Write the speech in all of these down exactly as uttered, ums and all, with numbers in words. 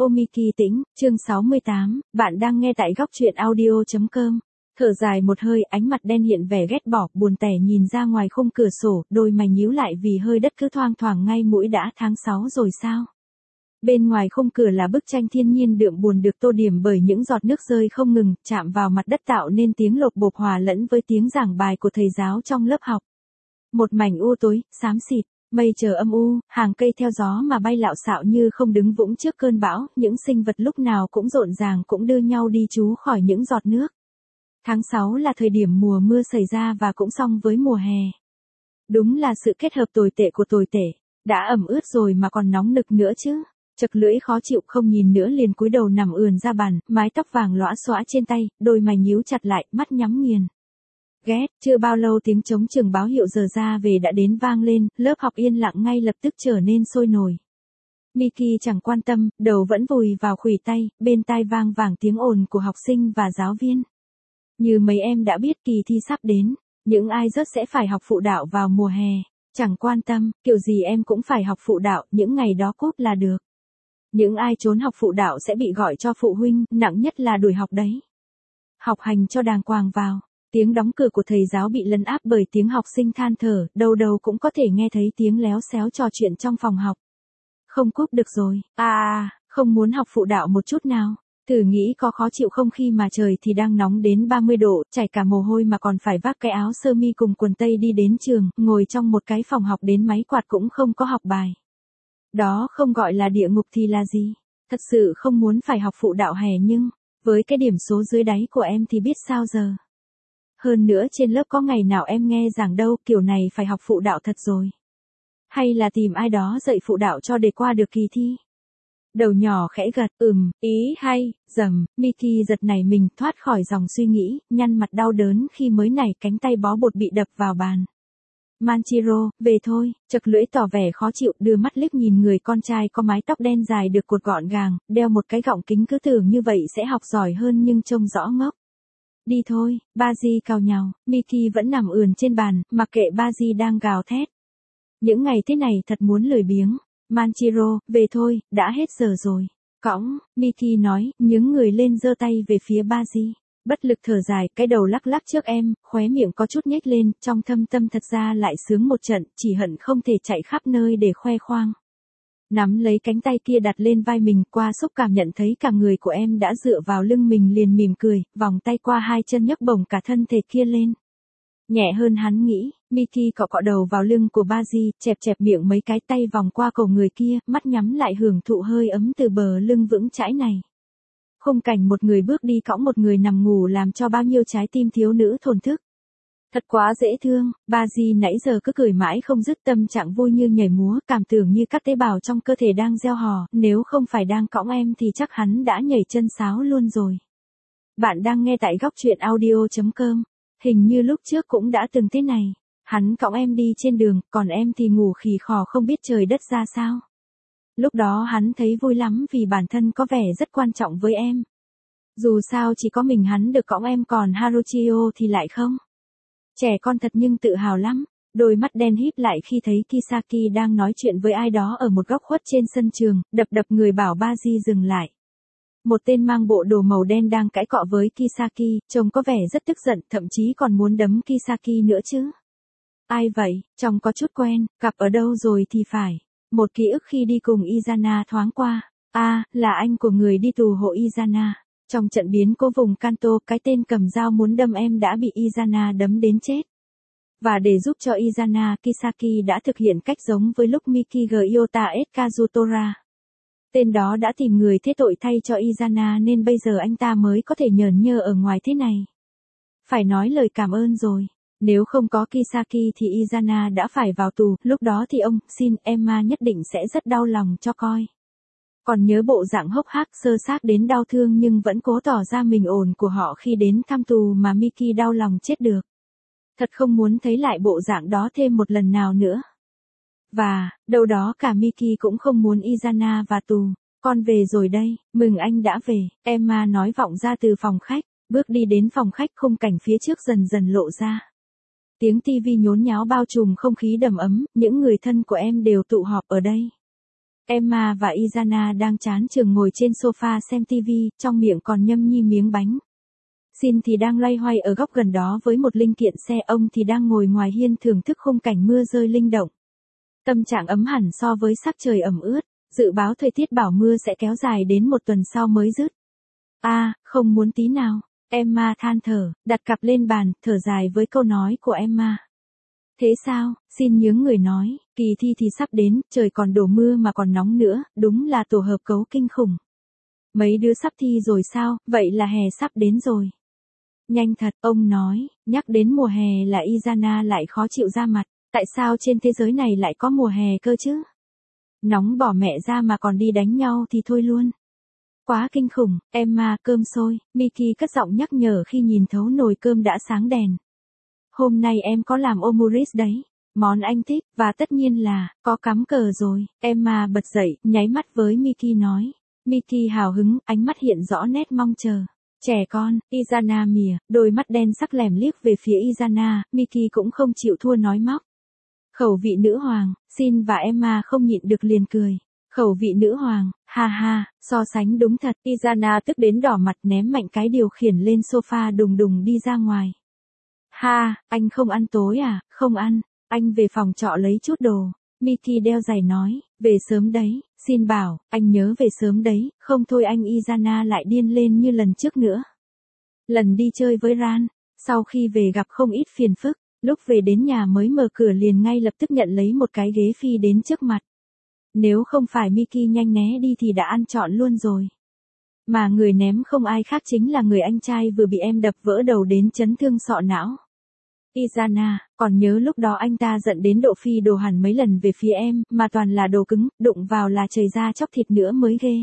Omiki Tĩnh, chương sáu mươi tám, bạn đang nghe tại góc truyện audio chấm com. Thở dài một hơi, ánh mặt đen hiện vẻ ghét bỏ, buồn tẻ nhìn ra ngoài khung cửa sổ, đôi mày nhíu lại vì hơi đất cứ thoang thoảng ngay mũi. Đã tháng sáu rồi sao? Bên ngoài khung cửa là bức tranh thiên nhiên đượm buồn được tô điểm bởi những giọt nước rơi không ngừng, chạm vào mặt đất tạo nên tiếng lộp bộp hòa lẫn với tiếng giảng bài của thầy giáo trong lớp học. Một mảnh u tối, xám xịt. Mây trời âm u, hàng cây theo gió mà bay lạo xạo như không đứng vững trước cơn bão, những sinh vật lúc nào cũng rộn ràng cũng đưa nhau đi trú khỏi những giọt nước. Tháng sáu là thời điểm mùa mưa xảy ra và cũng xong với mùa hè. Đúng là sự kết hợp tồi tệ của tồi tệ, đã ẩm ướt rồi mà còn nóng nực nữa chứ. Chật lưỡi khó chịu không nhìn nữa liền cúi đầu nằm ườn ra bàn, mái tóc vàng lõa xõa trên tay, đôi mày nhíu chặt lại, mắt nhắm nghiền. Ghét, chưa bao lâu tiếng trống trường báo hiệu giờ ra về đã đến vang lên, lớp học yên lặng ngay lập tức trở nên sôi nổi. Miki chẳng quan tâm, đầu vẫn vùi vào khuỷu tay, bên tai vang vẳng tiếng ồn của học sinh và giáo viên. Như mấy em đã biết kỳ thi sắp đến, những ai rớt sẽ phải học phụ đạo vào mùa hè. Chẳng quan tâm, kiểu gì em cũng phải học phụ đạo, những ngày đó cúp là được. Những ai trốn học phụ đạo sẽ bị gọi cho phụ huynh, nặng nhất là đuổi học đấy. Học hành cho đàng hoàng vào. Tiếng đóng cửa của thầy giáo bị lấn áp bởi tiếng học sinh than thở, đâu đâu cũng có thể nghe thấy tiếng léo xéo trò chuyện trong phòng học. Không cúp được rồi, à, không muốn học phụ đạo một chút nào. Thử nghĩ có khó chịu không khi mà trời thì đang nóng đến ba mươi độ, chảy cả mồ hôi mà còn phải vác cái áo sơ mi cùng quần tây đi đến trường, ngồi trong một cái phòng học đến máy quạt cũng không có học bài. Đó không gọi là địa ngục thì là gì? Thật sự không muốn phải học phụ đạo hè nhưng, với cái điểm số dưới đáy của em thì biết sao giờ. Hơn nữa trên lớp có ngày nào em nghe giảng đâu, kiểu này phải học phụ đạo thật rồi. Hay là tìm ai đó dạy phụ đạo cho để qua được kỳ thi. Đầu nhỏ khẽ gật, ừm, ý hay, dầm, Miki giật nảy mình thoát khỏi dòng suy nghĩ, nhăn mặt đau đớn khi mới nảy cánh tay bó bột bị đập vào bàn. Manchiro, về thôi, chật lưỡi tỏ vẻ khó chịu, đưa mắt liếc nhìn người con trai có mái tóc đen dài được cột gọn gàng, đeo một cái gọng kính cứ tưởng như vậy sẽ học giỏi hơn nhưng trông rõ ngốc. Đi thôi, Baji cào nhào, Miki vẫn nằm ườn trên bàn, mặc kệ Baji đang gào thét. Những ngày thế này thật muốn lười biếng. Manchiro, về thôi, đã hết giờ rồi. Cõng, Miki nói, nhướng người lên giơ tay về phía Baji. Bất lực thở dài, cái đầu lắc lắc trước em, khóe miệng có chút nhếch lên, trong thâm tâm thật ra lại sướng một trận, chỉ hận không thể chạy khắp nơi để khoe khoang. Nắm lấy cánh tay kia đặt lên vai mình, qua xúc cảm nhận thấy cả người của em đã dựa vào lưng mình liền mỉm cười, vòng tay qua hai chân nhấc bổng cả thân thể kia lên. Nhẹ hơn hắn nghĩ, Miki cọ cọ đầu vào lưng của Baji, chẹp chẹp miệng mấy cái tay vòng qua cổ người kia, mắt nhắm lại hưởng thụ hơi ấm từ bờ lưng vững chãi này. Khung cảnh một người bước đi cõng một người nằm ngủ làm cho bao nhiêu trái tim thiếu nữ thổn thức. Thật quá dễ thương, Baji nãy giờ cứ cười mãi không dứt, tâm trạng vui như nhảy múa, cảm tưởng như các tế bào trong cơ thể đang reo hò, nếu không phải đang cõng em thì chắc hắn đã nhảy chân sáo luôn rồi. Bạn đang nghe tại góc truyện audio chấm com, hình như lúc trước cũng đã từng thế này, hắn cõng em đi trên đường, còn em thì ngủ khì khò không biết trời đất ra sao. Lúc đó hắn thấy vui lắm vì bản thân có vẻ rất quan trọng với em. Dù sao chỉ có mình hắn được cõng em còn Haruchio thì lại không. Trẻ con thật nhưng tự hào lắm, đôi mắt đen híp lại khi thấy Kisaki đang nói chuyện với ai đó ở một góc khuất trên sân trường, đập đập người bảo Baji dừng lại. Một tên mang bộ đồ màu đen đang cãi cọ với Kisaki, trông có vẻ rất tức giận, thậm chí còn muốn đấm Kisaki nữa chứ. Ai vậy, trông có chút quen, gặp ở đâu rồi thì phải. Một ký ức khi đi cùng Izana thoáng qua. À, là anh của người đi tù hộ Izana. Trong trận biến cố vùng Kanto, cái tên cầm dao muốn đâm em đã bị Izana đấm đến chết. Và để giúp cho Izana, Kisaki đã thực hiện cách giống với lúc Miki Gyota S Kazutora. Tên đó đã tìm người thế tội thay cho Izana nên bây giờ anh ta mới có thể nhởn nhơ ở ngoài thế này. Phải nói lời cảm ơn rồi. Nếu không có Kisaki thì Izana đã phải vào tù, lúc đó thì ông, xin, Emma nhất định sẽ rất đau lòng cho coi. Còn nhớ bộ dạng hốc hác sơ xác đến đau thương nhưng vẫn cố tỏ ra mình ổn của họ khi đến thăm tù mà Miki đau lòng chết được. Thật không muốn thấy lại bộ dạng đó thêm một lần nào nữa. Và, đâu đó cả Miki cũng không muốn Izana vào tù. Con về rồi đây, mừng anh đã về, Emma nói vọng ra từ phòng khách, bước đi đến phòng khách khung cảnh phía trước dần dần lộ ra. Tiếng tivi nhốn nháo bao trùm không khí đầm ấm, những người thân của em đều tụ họp ở đây. Emma và Izana đang chán chường ngồi trên sofa xem tivi, trong miệng còn nhâm nhi miếng bánh. Jin thì đang loay hoay ở góc gần đó với một linh kiện xe, ông thì đang ngồi ngoài hiên thưởng thức khung cảnh mưa rơi linh động. Tâm trạng ấm hẳn so với sắc trời ẩm ướt, dự báo thời tiết bảo mưa sẽ kéo dài đến một tuần sau mới dứt. A, à, không muốn tí nào, Emma than thở, đặt cặp lên bàn, thở dài với câu nói của Emma. Thế sao, Jin nhướng người nói, kỳ thi thì sắp đến, trời còn đổ mưa mà còn nóng nữa, đúng là tổ hợp cấu kinh khủng. Mấy đứa sắp thi rồi sao, vậy là hè sắp đến rồi. Nhanh thật, ông nói, nhắc đến mùa hè là Izana lại khó chịu ra mặt, tại sao trên thế giới này lại có mùa hè cơ chứ? Nóng bỏ mẹ ra mà còn đi đánh nhau thì thôi luôn. Quá kinh khủng, Emma, cơm sôi, Miki cất giọng nhắc nhở khi nhìn thấu nồi cơm đã sáng đèn. Hôm nay em có làm omurice đấy, món anh thích, và tất nhiên là, có cắm cờ rồi. Emma bật dậy, nháy mắt với Miki nói. Miki hào hứng, ánh mắt hiện rõ nét mong chờ. Trẻ con, Izana mỉa, đôi mắt đen sắc lẻm liếc về phía Izana, Miki cũng không chịu thua nói móc. Khẩu vị nữ hoàng, Jin và Emma không nhịn được liền cười. Khẩu vị nữ hoàng, ha ha, so sánh đúng thật. Izana tức đến đỏ mặt ném mạnh cái điều khiển lên sofa đùng đùng đi ra ngoài. Ha, anh không ăn tối à, không ăn, anh về phòng trọ lấy chút đồ. Miki đeo giày nói, về sớm đấy, xin bảo, anh nhớ về sớm đấy, không thôi anh Izana lại điên lên như lần trước nữa. Lần đi chơi với Ran, sau khi về gặp không ít phiền phức, lúc về đến nhà mới mở cửa liền ngay lập tức nhận lấy một cái ghế phi đến trước mặt. Nếu không phải Miki nhanh né đi thì đã ăn trọn luôn rồi. Mà người ném không ai khác chính là người anh trai vừa bị em đập vỡ đầu đến chấn thương sọ não. Izana, còn nhớ lúc đó anh ta giận đến độ phi đồ hẳn mấy lần về phía em, mà toàn là đồ cứng, đụng vào là chảy ra chóc thịt nữa mới ghê.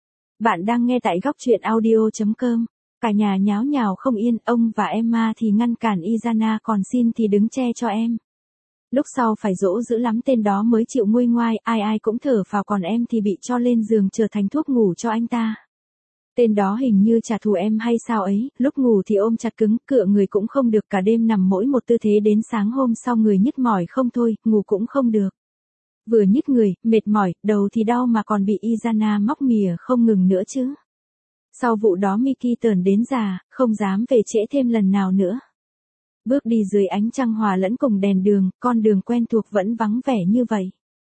Bạn đang nghe tại góc truyện audio chấm com. Cả nhà nháo nhào không yên, ông và Emma thì ngăn cản Izana, còn Jin thì đứng che cho em. Lúc sau phải dỗ dữ lắm tên đó mới chịu nguôi ngoai, ai ai cũng thở phào, còn em thì bị cho lên giường trở thành thuốc ngủ cho anh ta. Tên đó hình như trả thù em hay sao ấy, lúc ngủ thì ôm chặt cứng, cựa người cũng không được, cả đêm nằm mỗi một tư thế đến sáng hôm sau người nhức mỏi không thôi, ngủ cũng không được. Vừa nhức người, mệt mỏi, đầu thì đau mà còn bị Izana móc mỉa không ngừng nữa chứ. Sau vụ đó Miki tởn đến già, không dám về trễ thêm lần nào nữa. Bước đi dưới ánh trăng hòa lẫn cùng đèn đường, con đường quen thuộc vẫn vắng vẻ như vậy.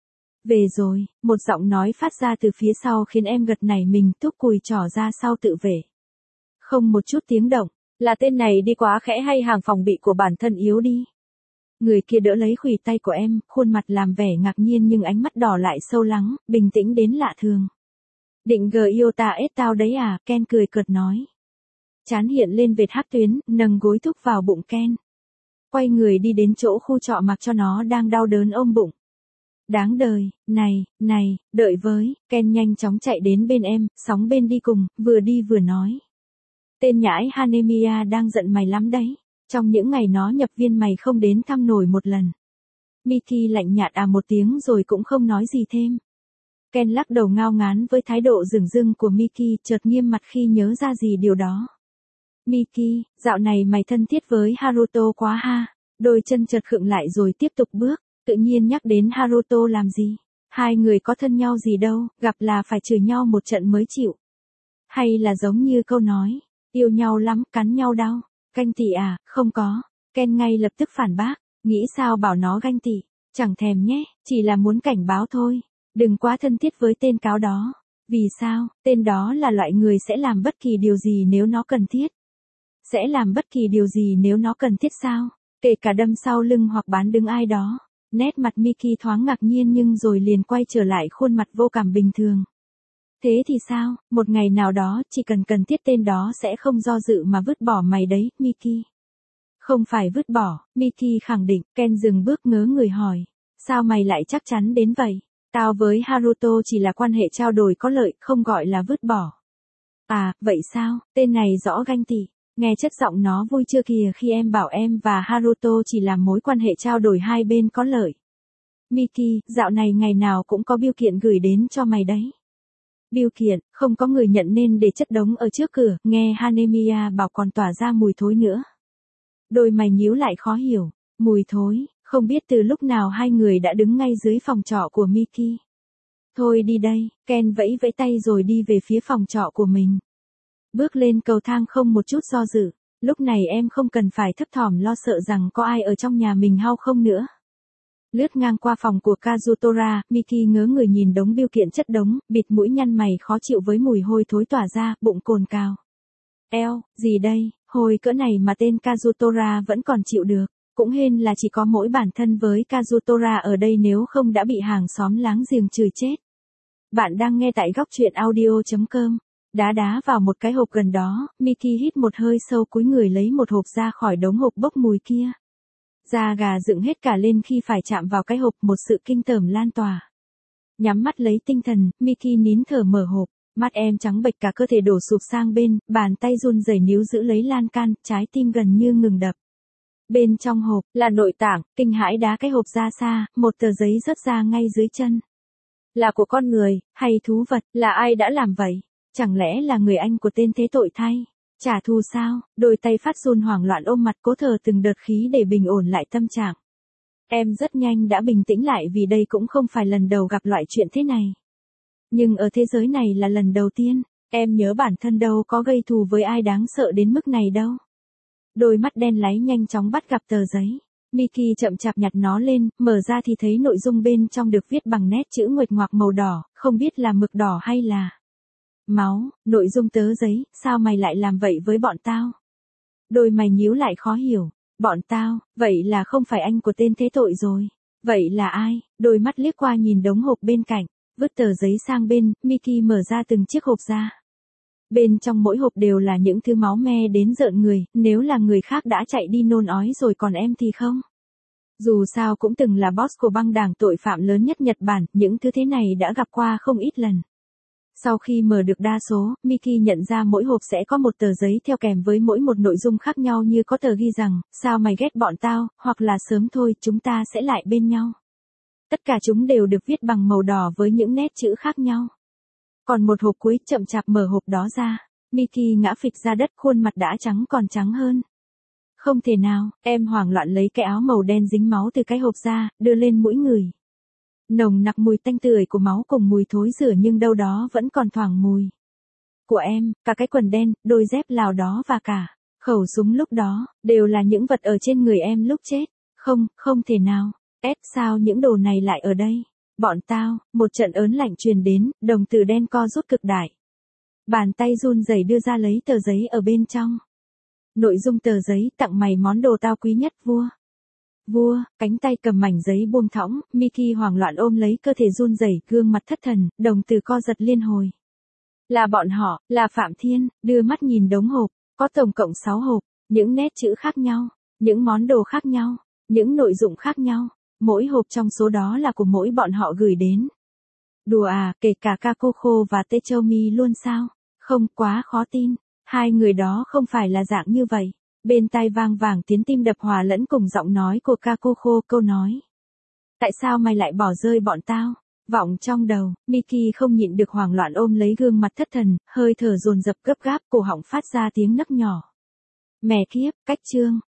Về rồi, một giọng nói phát ra từ phía sau khiến em gật nảy mình, thúc cùi trỏ ra sau tự vệ. Không một chút tiếng động, là tên này đi quá khẽ hay hàng phòng bị của bản thân yếu đi. Người kia đỡ lấy khuỷu tay của em, khuôn mặt làm vẻ ngạc nhiên nhưng ánh mắt đỏ lại sâu lắng, bình tĩnh đến lạ thường. Định gờ yêu ta ết tao đấy à, Ken cười cợt nói. Chán hiện lên vệt hắc tuyến, nâng gối thúc vào bụng Ken. Quay người đi đến chỗ khu trọ mặc cho nó đang đau đớn ôm bụng. Đáng đời, này, này, đợi với, Ken nhanh chóng chạy đến bên em, sóng bên đi cùng, vừa đi vừa nói. Tên nhãi Hanemia đang giận mày lắm đấy, trong những ngày nó nhập viên mày không đến thăm nổi một lần. Miki lạnh nhạt à một tiếng rồi cũng không nói gì thêm. Ken lắc đầu ngao ngán với thái độ dửng dưng của Miki, chợt nghiêm mặt khi nhớ ra gì điều đó. Miki, dạo này mày thân thiết với Haruto quá ha, đôi chân chợt khựng lại rồi tiếp tục bước. Tự nhiên nhắc đến Haruto làm gì? Hai người có thân nhau gì đâu, gặp là phải chửi nhau một trận mới chịu. Hay là giống như câu nói, yêu nhau lắm, cắn nhau đau. Ganh tị à, không có. Ken ngay lập tức phản bác, nghĩ sao bảo nó ganh tị, chẳng thèm nhé, chỉ là muốn cảnh báo thôi. Đừng quá thân thiết với tên cáo đó. Vì sao, tên đó là loại người sẽ làm bất kỳ điều gì nếu nó cần thiết. Sẽ làm bất kỳ điều gì nếu nó cần thiết sao? Kể cả đâm sau lưng hoặc bán đứng ai đó. Nét mặt Miki thoáng ngạc nhiên nhưng rồi liền quay trở lại khuôn mặt vô cảm bình thường. Thế thì sao, một ngày nào đó chỉ cần cần thiết tên đó sẽ không do dự mà vứt bỏ mày đấy, Miki. Không phải vứt bỏ, Miki khẳng định. Ken dừng bước ngớ người hỏi. Sao mày lại chắc chắn đến vậy? Tao với Haruto chỉ là quan hệ trao đổi có lợi, không gọi là vứt bỏ. À, vậy sao, tên này rõ ganh tị. Nghe chất giọng nó vui chưa kìa khi em bảo em và Haruto chỉ là mối quan hệ trao đổi hai bên có lợi. Miki, dạo này ngày nào cũng có bưu kiện gửi đến cho mày đấy. Bưu kiện, không có người nhận nên để chất đống ở trước cửa, nghe Hanemia bảo còn tỏa ra mùi thối nữa. Đôi mày nhíu lại khó hiểu, mùi thối, không biết từ lúc nào hai người đã đứng ngay dưới phòng trọ của Miki. Thôi đi đây, Ken vẫy vẫy tay rồi đi về phía phòng trọ của mình. Bước lên cầu thang không một chút do dự, lúc này em không cần phải thấp thỏm lo sợ rằng có ai ở trong nhà mình hay không nữa. Lướt ngang qua phòng của Kazutora, Miki ngớ người nhìn đống bưu kiện chất đống, bịt mũi nhăn mày khó chịu với mùi hôi thối tỏa ra, bụng cồn cào. Eo, gì đây, hôi cỡ này mà tên Kazutora vẫn còn chịu được, cũng hên là chỉ có mỗi bản thân với Kazutora ở đây nếu không đã bị hàng xóm láng giềng chửi chết. Bạn đang nghe tại góc truyện audio chấm com. Đá đá vào một cái hộp gần đó, Miki hít một hơi sâu cúi người lấy một hộp ra khỏi đống hộp bốc mùi kia. Da gà dựng hết cả lên khi phải chạm vào cái hộp, một sự kinh tởm lan tỏa. Nhắm mắt lấy tinh thần, Miki nín thở mở hộp, mắt em trắng bệch cả cơ thể đổ sụp sang bên, bàn tay run rẩy níu giữ lấy lan can, trái tim gần như ngừng đập. Bên trong hộp là nội tạng, kinh hãi đá cái hộp ra xa, một tờ giấy rớt ra ngay dưới chân. Là của con người, hay thú vật, là ai đã làm vậy? Chẳng lẽ là người anh của tên thế tội thay? Trả thù sao? Đôi tay phát run hoảng loạn ôm mặt cố thở từng đợt khí để bình ổn lại tâm trạng. Em rất nhanh đã bình tĩnh lại vì đây cũng không phải lần đầu gặp loại chuyện thế này. Nhưng ở thế giới này là lần đầu tiên, em nhớ bản thân đâu có gây thù với ai đáng sợ đến mức này đâu. Đôi mắt đen láy nhanh chóng bắt gặp tờ giấy. Miki chậm chạp nhặt nó lên, mở ra thì thấy nội dung bên trong được viết bằng nét chữ nguệch ngoạc màu đỏ, không biết là mực đỏ hay là máu. Nội dung tờ giấy, sao mày lại làm vậy với bọn tao? Đôi mày nhíu lại khó hiểu. Bọn tao, vậy là không phải anh của tên thế tội rồi. Vậy là ai? Đôi mắt liếc qua nhìn đống hộp bên cạnh, vứt tờ giấy sang bên, Miki mở ra từng chiếc hộp ra. Bên trong mỗi hộp đều là những thứ máu me đến rợn người, nếu là người khác đã chạy đi nôn ói rồi còn em thì không. Dù sao cũng từng là boss của băng đảng tội phạm lớn nhất Nhật Bản, những thứ thế này đã gặp qua không ít lần. Sau khi mở được đa số, Miki nhận ra mỗi hộp sẽ có một tờ giấy theo kèm với mỗi một nội dung khác nhau, như có tờ ghi rằng, sao mày ghét bọn tao, hoặc là sớm thôi chúng ta sẽ lại bên nhau. Tất cả chúng đều được viết bằng màu đỏ với những nét chữ khác nhau. Còn một hộp cuối chậm chạp mở hộp đó ra, Miki ngã phịch ra đất, khuôn mặt đã trắng còn trắng hơn. Không thể nào, em hoảng loạn lấy cái áo màu đen dính máu từ cái hộp ra, đưa lên mũi người. Nồng nặc mùi tanh tưởi của máu cùng mùi thối rửa nhưng đâu đó vẫn còn thoảng mùi của em, cả cái quần đen, đôi dép Lào đó và cả khẩu súng lúc đó, đều là những vật ở trên người em lúc chết. Không, không thể nào. Ép sao những đồ này lại ở đây? Bọn tao, một trận ớn lạnh truyền đến, đồng tử đen co rút cực đại. Bàn tay run rẩy đưa ra lấy tờ giấy ở bên trong. Nội dung tờ giấy, tặng mày món đồ tao quý nhất vua. Vua, cánh tay cầm mảnh giấy buông thõng, Miki hoảng loạn ôm lấy cơ thể run rẩy, gương mặt thất thần, đồng tử co giật liên hồi. Là bọn họ, là Phạm Thiên, đưa mắt nhìn đống hộp, có tổng cộng sáu hộp, những nét chữ khác nhau, những món đồ khác nhau, những nội dung khác nhau, mỗi hộp trong số đó là của mỗi bọn họ gửi đến. Đùa à, kể cả Kakoko và Techomi luôn sao? Không, quá khó tin, hai người đó không phải là dạng như vậy. Bên tai vang vàng tiếng tim đập hòa lẫn cùng giọng nói của Kakoko, câu nói. Tại sao mày lại bỏ rơi bọn tao? Vọng trong đầu, Miki không nhịn được hoảng loạn ôm lấy gương mặt thất thần, hơi thở dồn dập gấp gáp, cổ họng phát ra tiếng nấc nhỏ. Mẹ kiếp, cách chương,